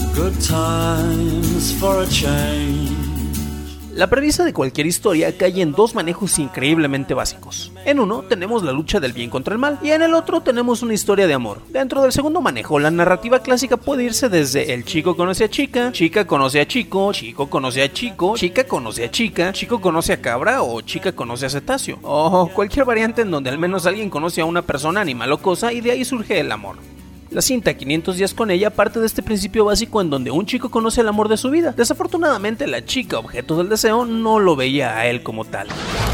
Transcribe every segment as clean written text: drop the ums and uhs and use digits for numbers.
Good times for a change. La premisa de cualquier historia cae en dos manejos increíblemente básicos. En uno tenemos la lucha del bien contra el mal y en el otro tenemos una historia de amor. Dentro del segundo manejo, la narrativa clásica puede irse desde el chico conoce a chica, chica conoce a chico, chico conoce a chico, chica conoce a chica, chico conoce a cabra o chica conoce a cetáceo. O cualquier variante en donde al menos alguien conoce a una persona, animal o cosa y de ahí surge el amor. La cinta 500 días con ella parte de este principio básico en donde un chico conoce el amor de su vida. Desafortunadamente, la chica objeto del deseo no lo veía a él como tal.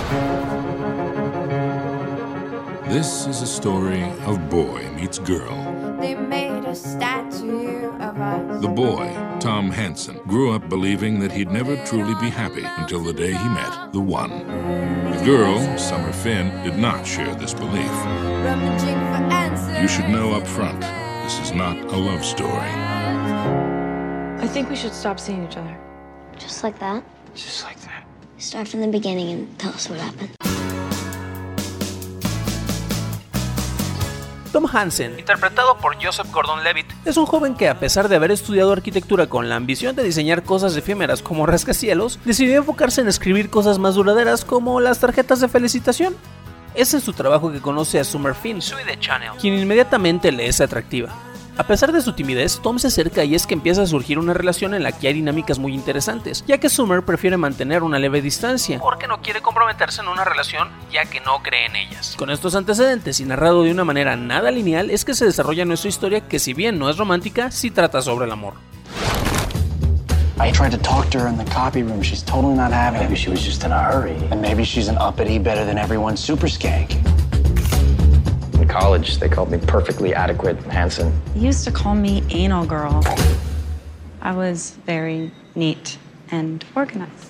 This is a story of boy meets girl. They made a statue of us. The boy, Tom Hansen, grew up believing that he'd never truly be happy until the day he met the one. The girl, Summer Finn, did not share this belief. Rummaging for answers. You should know up front, this is not a love story. I think we should stop seeing each other. Just like that? Just like that. Start from the beginning and tell us what happened. Tom Hansen, interpretado por Joseph Gordon-Levitt, es un joven que, a pesar de haber estudiado arquitectura con la ambición de diseñar cosas efímeras como rascacielos, decidió enfocarse en escribir cosas más duraderas como las tarjetas de felicitación. Es en su trabajo que conoce a Summer Finn, Sue de Chanel, quien inmediatamente le es atractiva. A pesar de su timidez, Tom se acerca y es que empieza a surgir una relación en la que hay dinámicas muy interesantes, ya que Summer prefiere mantener una leve distancia, porque no quiere comprometerse en una relación ya que no cree en ellas. Con estos antecedentes y narrado de una manera nada lineal es que se desarrolla nuestra historia que, si bien no es romántica, sí trata sobre el amor. I tried to talk to her in the copy room. She's totally not having it. Maybe she was just in a hurry. And maybe she's an uppity, better than everyone super skank. In college, they called me perfectly adequate Hansen. They used to call me anal girl. I was very neat and organized.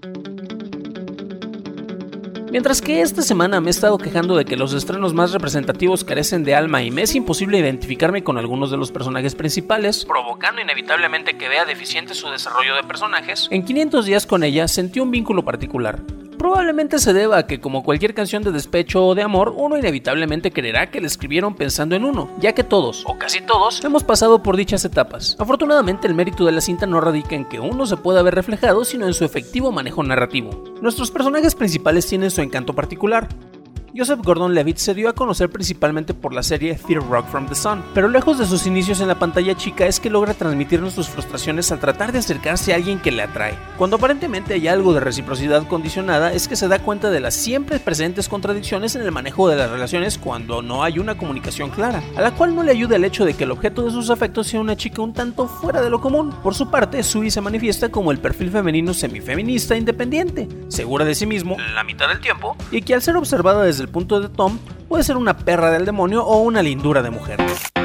Mientras que esta semana me he estado quejando de que los estrenos más representativos carecen de alma y me es imposible identificarme con algunos de los personajes principales, provocando inevitablemente que vea deficiente su desarrollo de personajes, en 500 días con ella sentí un vínculo particular. Probablemente se deba a que, como cualquier canción de despecho o de amor, uno inevitablemente creerá que la escribieron pensando en uno, ya que todos, o casi todos, hemos pasado por dichas etapas. Afortunadamente, el mérito de la cinta no radica en que uno se pueda ver reflejado, sino en su efectivo manejo narrativo. Nuestros personajes principales tienen su encanto particular. Joseph Gordon-Levitt se dio a conocer principalmente por la serie Third Rock from the Sun, pero lejos de sus inicios en la pantalla chica es que logra transmitirnos sus frustraciones al tratar de acercarse a alguien que le atrae. Cuando aparentemente hay algo de reciprocidad condicionada, es que se da cuenta de las siempre presentes contradicciones en el manejo de las relaciones cuando no hay una comunicación clara, a la cual no le ayuda el hecho de que el objeto de sus afectos sea una chica un tanto fuera de lo común. Por su parte, Sue se manifiesta como el perfil femenino semifeminista independiente, segura de sí mismo la mitad del tiempo, y que al ser observada desde el punto de Tom, puede ser una perra del demonio o una lindura de mujer.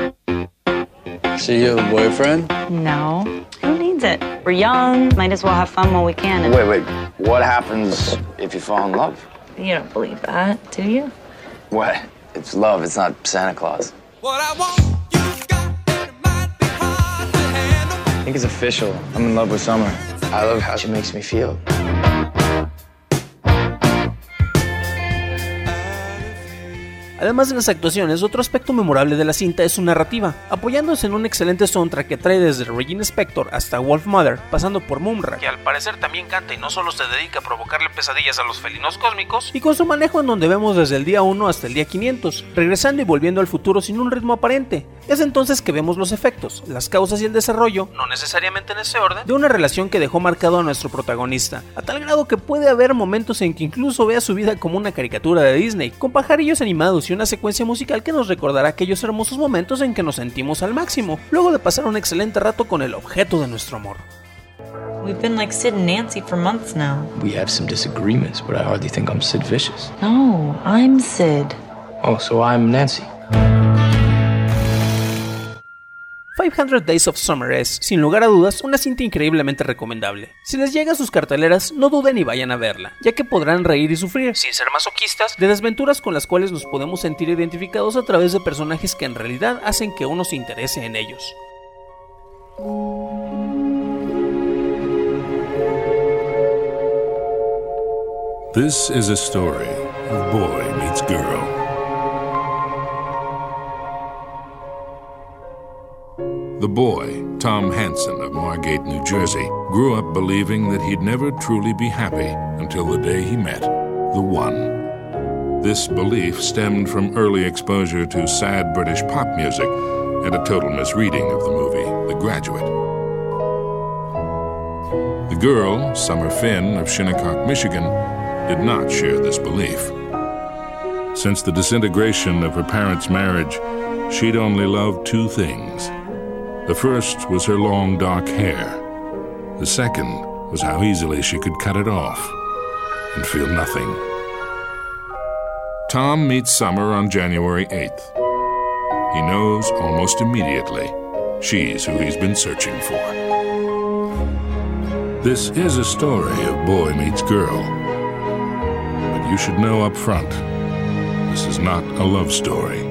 So you have a boyfriend? No. Who needs it? We're young, might as well have fun while we can. And Wait. What happens if you fall in love? you don't believe that, do you? What? It's love. It's not Santa Claus. I think it's official. I'm in love with Summer. I love how she makes me feel. Además de las actuaciones, otro aspecto memorable de la cinta es su narrativa, apoyándose en un excelente soundtrack que trae desde Regina Spektor hasta Wolfmother, pasando por Mumra, que al parecer también canta y no solo se dedica a provocarle pesadillas a los felinos cósmicos, y con su manejo en donde vemos desde el día 1 hasta el día 500, regresando y volviendo al futuro sin un ritmo aparente. Es entonces que vemos los efectos, las causas y el desarrollo, no necesariamente en ese orden, de una relación que dejó marcado a nuestro protagonista, a tal grado que puede haber momentos en que incluso vea su vida como una caricatura de Disney, con pajarillos animados y una secuencia musical que nos recordará aquellos hermosos momentos en que nos sentimos al máximo, luego de pasar un excelente rato con el objeto de nuestro amor. We've been like Sid and Nancy for months now. We have some disagreements, but I hardly think I'm Sid Vicious. No, I'm Sid. Oh, so I'm Nancy. 500 Days of Summer es, sin lugar a dudas, una cinta increíblemente recomendable. Si les llega a sus carteleras, no duden y vayan a verla, ya que podrán reír y sufrir, sin ser masoquistas, de desventuras con las cuales nos podemos sentir identificados a través de personajes que en realidad hacen que uno se interese en ellos. This is a story of boy meets girl. The boy, Tom Hansen of Margate, New Jersey, grew up believing that he'd never truly be happy until the day he met the one. This belief stemmed from early exposure to sad British pop music and a total misreading of the movie The Graduate. The girl, Summer Finn of Shinnecock, Michigan, did not share this belief. Since the disintegration of her parents' marriage, she'd only loved two things. The first was her long, dark hair. The second was how easily she could cut it off and feel nothing. Tom meets Summer on January 8th. He knows almost immediately she's who he's been searching for. This is a story of boy meets girl. But you should know up front, this is not a love story.